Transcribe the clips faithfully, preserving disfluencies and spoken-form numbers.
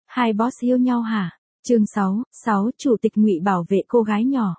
Hai boss yêu nhau hả? Chương sáu, sáu Chủ tịch Ngụy bảo vệ cô gái nhỏ.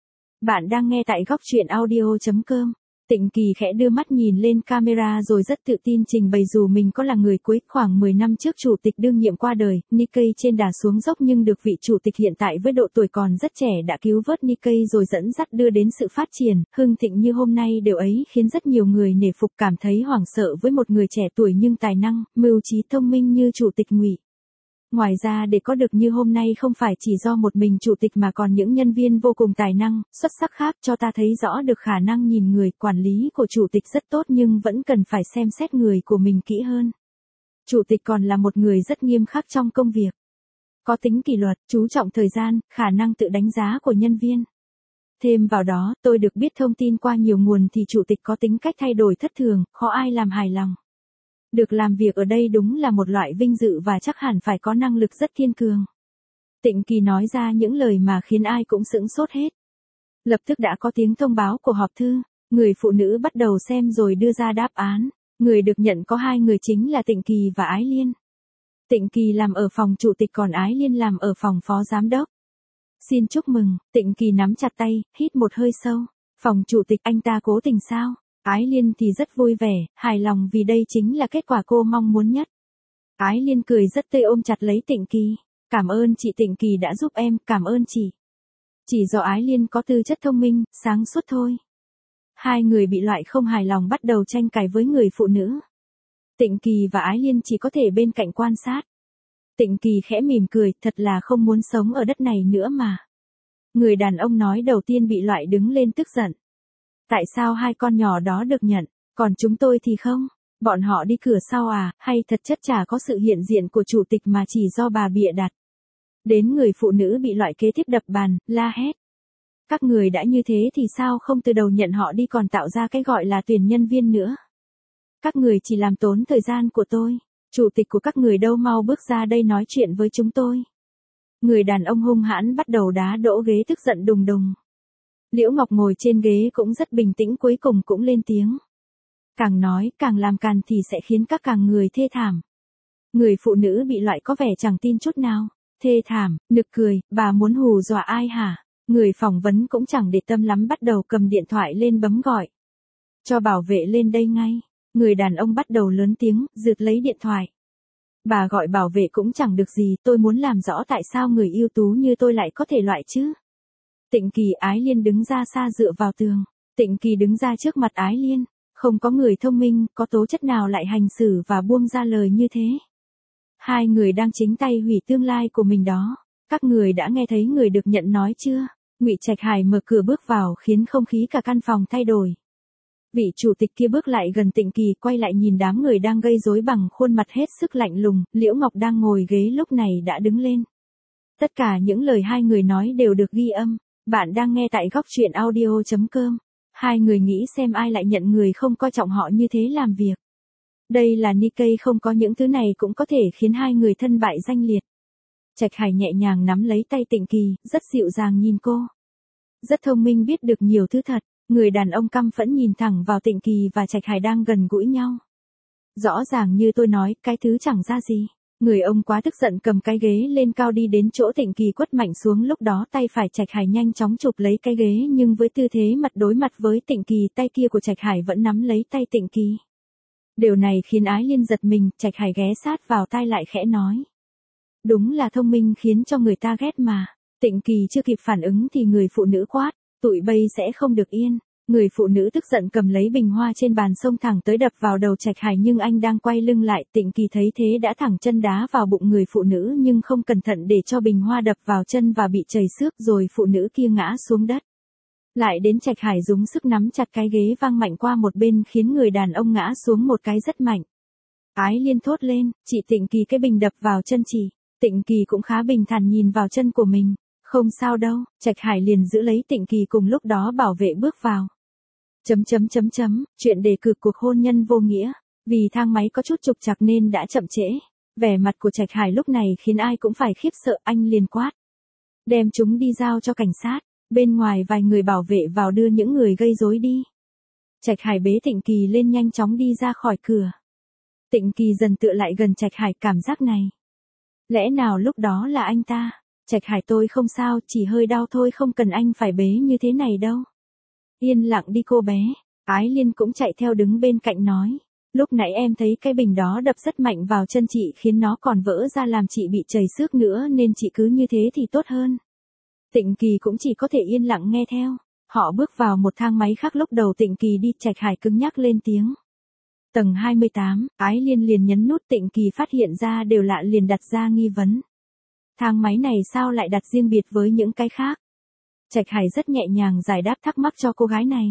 Bạn đang nghe tại góc truyện audio chấm com. Tịnh Kỳ khẽ đưa mắt nhìn lên camera rồi rất tự tin trình bày dù mình có là người cuối. Khoảng mười năm trước chủ tịch đương nhiệm qua đời, Nikkei trên đà xuống dốc nhưng được vị chủ tịch hiện tại với độ tuổi còn rất trẻ đã cứu vớt Nikkei rồi dẫn dắt đưa đến sự phát triển, hưng thịnh như hôm nay. Điều ấy khiến rất nhiều người nể phục, cảm thấy hoảng sợ với một người trẻ tuổi nhưng tài năng, mưu trí thông minh như chủ tịch Ngụy. Ngoài ra để có được như hôm nay không phải chỉ do một mình chủ tịch mà còn những nhân viên vô cùng tài năng, xuất sắc khác, cho ta thấy rõ được khả năng nhìn người, quản lý của chủ tịch rất tốt nhưng vẫn cần phải xem xét người của mình kỹ hơn. Chủ tịch còn là một người rất nghiêm khắc trong công việc. Có tính kỷ luật, chú trọng thời gian, khả năng tự đánh giá của nhân viên. Thêm vào đó, tôi được biết thông tin qua nhiều nguồn thì chủ tịch có tính cách thay đổi thất thường, khó ai làm hài lòng. Được làm việc ở đây đúng là một loại vinh dự và chắc hẳn phải có năng lực rất thiên cường. Tịnh Kỳ nói ra những lời mà khiến ai cũng sững sốt hết. Lập tức đã có tiếng thông báo của họp thư, người phụ nữ bắt đầu xem rồi đưa ra đáp án. Người được nhận có hai người chính là Tịnh Kỳ và Ái Liên. Tịnh Kỳ làm ở phòng chủ tịch còn Ái Liên làm ở phòng phó giám đốc. Xin chúc mừng, Tịnh Kỳ nắm chặt tay, hít một hơi sâu. Phòng chủ tịch anh ta cố tình sao? Ái Liên thì rất vui vẻ, hài lòng vì đây chính là kết quả cô mong muốn nhất. Ái Liên cười rất tươi ôm chặt lấy Tịnh Kỳ. Cảm ơn chị Tịnh Kỳ đã giúp em, cảm ơn chị. Chỉ do Ái Liên có tư chất thông minh, sáng suốt thôi. Hai người bị loại không hài lòng bắt đầu tranh cãi với người phụ nữ. Tịnh Kỳ và Ái Liên chỉ có thể bên cạnh quan sát. Tịnh Kỳ khẽ mỉm cười, thật là không muốn sống ở đất này nữa mà. Người đàn ông nói đầu tiên bị loại đứng lên tức giận. Tại sao hai con nhỏ đó được nhận, còn chúng tôi thì không? Bọn họ đi cửa sau à, hay thật chất chả có sự hiện diện của chủ tịch mà chỉ do bà bịa đặt? Đến người phụ nữ bị loại kế tiếp đập bàn, la hét. Các người đã như thế thì sao không từ đầu nhận họ đi còn tạo ra cái gọi là tuyển nhân viên nữa? Các người chỉ làm tốn thời gian của tôi. Chủ tịch của các người đâu, mau bước ra đây nói chuyện với chúng tôi. Người đàn ông hung hãn bắt đầu đá đỗ ghế tức giận đùng đùng. Liễu Ngọc ngồi trên ghế cũng rất bình tĩnh, cuối cùng cũng lên tiếng. Càng nói, càng làm càn thì sẽ khiến các càng người thê thảm. Người phụ nữ bị loại có vẻ chẳng tin chút nào. Thê thảm, nực cười, bà muốn hù dọa ai hả? Người phỏng vấn cũng chẳng để tâm lắm bắt đầu cầm điện thoại lên bấm gọi. Cho bảo vệ lên đây ngay. Người đàn ông bắt đầu lớn tiếng, rượt lấy điện thoại. Bà gọi bảo vệ cũng chẳng được gì, tôi muốn làm rõ tại sao người ưu tú như tôi lại có thể loại chứ. Tịnh Kỳ, Ái Liên đứng ra xa dựa vào tường. Tịnh Kỳ đứng ra trước mặt Ái Liên. Không có người thông minh, có tố chất nào lại hành xử và buông ra lời như thế. Hai người đang chính tay hủy tương lai của mình đó. Các người đã nghe thấy người được nhận nói chưa? Ngụy Trạch Hải mở cửa bước vào khiến không khí cả căn phòng thay đổi. Vị chủ tịch kia bước lại gần Tịnh Kỳ, quay lại nhìn đám người đang gây rối bằng khuôn mặt hết sức lạnh lùng. Liễu Ngọc đang ngồi ghế lúc này đã đứng lên. Tất cả những lời hai người nói đều được ghi âm. Bạn đang nghe tại góc truyện audio chấm com. Hai người nghĩ xem ai lại nhận người không coi trọng họ như thế làm việc. Đây là Nikkei, không có những thứ này cũng có thể khiến hai người thân bại danh liệt. Trạch Hải nhẹ nhàng nắm lấy tay Tịnh Kỳ, rất dịu dàng nhìn cô. Rất thông minh, biết được nhiều thứ thật. Người đàn ông căm phẫn nhìn thẳng vào Tịnh Kỳ và Trạch Hải đang gần gũi nhau. Rõ ràng như tôi nói, cái thứ chẳng ra gì. Người ông quá tức giận cầm cái ghế lên cao đi đến chỗ Tịnh Kỳ quất mạnh xuống, lúc đó tay phải Trạch Hải nhanh chóng chụp lấy cái ghế nhưng với tư thế mặt đối mặt với Tịnh Kỳ, tay kia của Trạch Hải vẫn nắm lấy tay Tịnh Kỳ. Điều này khiến Ái Liên giật mình, Trạch Hải ghé sát vào tai lại khẽ nói. Đúng là thông minh khiến cho người ta ghét mà. Tịnh Kỳ chưa kịp phản ứng thì người phụ nữ quát, tụi bây sẽ không được yên. Người phụ nữ tức giận cầm lấy bình hoa trên bàn xông thẳng tới đập vào đầu Trạch Hải nhưng anh đang quay lưng lại. Tịnh Kỳ thấy thế đã thẳng chân đá vào bụng người phụ nữ nhưng không cẩn thận để cho bình hoa đập vào chân và bị chảy xước rồi phụ nữ kia ngã xuống đất. Lại đến Trạch Hải dùng sức nắm chặt cái ghế văng mạnh qua một bên khiến người đàn ông ngã xuống một cái rất mạnh. Ái Liên thốt lên, chị Tịnh Kỳ, cái bình đập vào chân chị. Tịnh Kỳ cũng khá bình thản nhìn vào chân của mình. Không sao đâu, Trạch Hải liền giữ lấy Tịnh Kỳ, cùng lúc đó bảo vệ bước vào. Chấm chấm chấm chấm, chuyện đề cử cuộc hôn nhân vô nghĩa. Vì thang máy có chút trục trặc nên đã chậm trễ. Vẻ mặt của Trạch Hải lúc này khiến ai cũng phải khiếp sợ, anh liền quát. Đem chúng đi giao cho cảnh sát. Bên ngoài vài người bảo vệ vào đưa những người gây rối đi. Trạch Hải bế Tịnh Kỳ lên nhanh chóng đi ra khỏi cửa. Tịnh Kỳ dần tựa lại gần Trạch Hải, cảm giác này. Lẽ nào lúc đó là anh ta? Trạch Hải tôi không sao, chỉ hơi đau thôi, không cần anh phải bế như thế này đâu. Yên lặng đi cô bé. Ái Liên cũng chạy theo đứng bên cạnh nói. Lúc nãy em thấy cái bình đó đập rất mạnh vào chân chị khiến nó còn vỡ ra làm chị bị chảy xước nữa nên chị cứ như thế thì tốt hơn. Tịnh Kỳ cũng chỉ có thể yên lặng nghe theo. Họ bước vào một thang máy khác, lúc đầu Tịnh Kỳ đi, Trạch Hải cứng nhắc lên tiếng. Tầng hai mươi tám, Ái Liên liền nhấn nút, Tịnh Kỳ phát hiện ra đều lạ liền đặt ra nghi vấn. Thang máy này sao lại đặt riêng biệt với những cái khác? Trạch Hải rất nhẹ nhàng giải đáp thắc mắc cho cô gái này.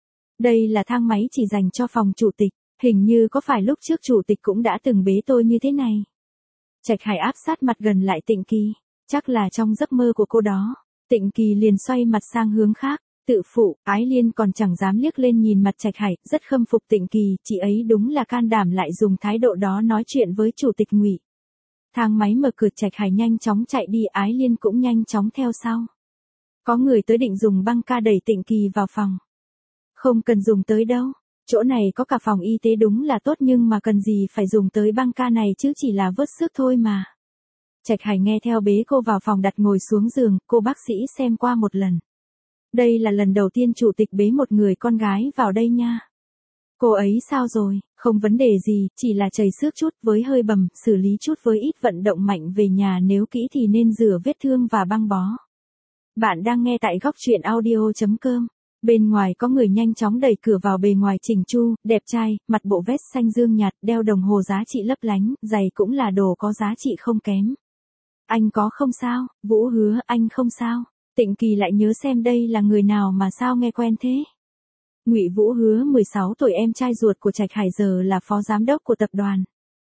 Đây là thang máy chỉ dành cho phòng chủ tịch, hình như có phải lúc trước chủ tịch cũng đã từng bế tôi như thế này. Trạch Hải áp sát mặt gần lại Tịnh Kỳ, chắc là trong giấc mơ của cô đó. Tịnh Kỳ liền xoay mặt sang hướng khác, tự phụ. Ái Liên còn chẳng dám liếc lên nhìn mặt Trạch Hải, rất khâm phục Tịnh Kỳ, chị ấy đúng là can đảm lại dùng thái độ đó nói chuyện với chủ tịch Ngụy. Thang máy mở cửa, Trạch Hải nhanh chóng chạy đi, Ái Liên cũng nhanh chóng theo sau. Có người tới định dùng băng ca đẩy Tịnh Kỳ vào phòng. Không cần dùng tới đâu, chỗ này có cả phòng y tế đúng là tốt, nhưng mà cần gì phải dùng tới băng ca này chứ, chỉ là vớt xước thôi mà. Trạch Hải nghe theo bế cô vào phòng, đặt ngồi xuống giường, cô bác sĩ xem qua một lần. Đây là lần đầu tiên chủ tịch bế một người con gái vào đây nha. Cô ấy sao rồi? Không vấn đề gì, chỉ là chảy xước chút với hơi bầm, xử lý chút với ít vận động mạnh, về nhà nếu kỹ thì nên rửa vết thương và băng bó. Bạn đang nghe tại góc truyện audio chấm com. Bên ngoài có người nhanh chóng đẩy cửa vào, bề ngoài chỉnh chu, đẹp trai, mặc bộ vest xanh dương nhạt, đeo đồng hồ giá trị lấp lánh, giày cũng là đồ có giá trị không kém. Anh có không sao? Vũ Hứa, anh không sao? Tịnh Kỳ lại nhớ xem đây là người nào mà sao nghe quen thế. Ngụy Vũ Hứa, mười sáu tuổi, em trai ruột của Trạch Hải, giờ là phó giám đốc của tập đoàn.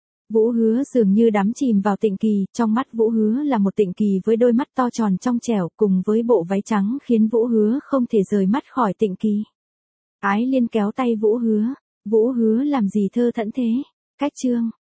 Vũ Hứa dường như đắm chìm vào Tịnh Kỳ, trong mắt Vũ Hứa là một Tịnh Kỳ với đôi mắt to tròn trong trẻo cùng với bộ váy trắng khiến Vũ Hứa không thể rời mắt khỏi Tịnh Kỳ. Ái Liên kéo tay Vũ Hứa. Vũ Hứa làm gì thơ thẫn thế? Cách chương.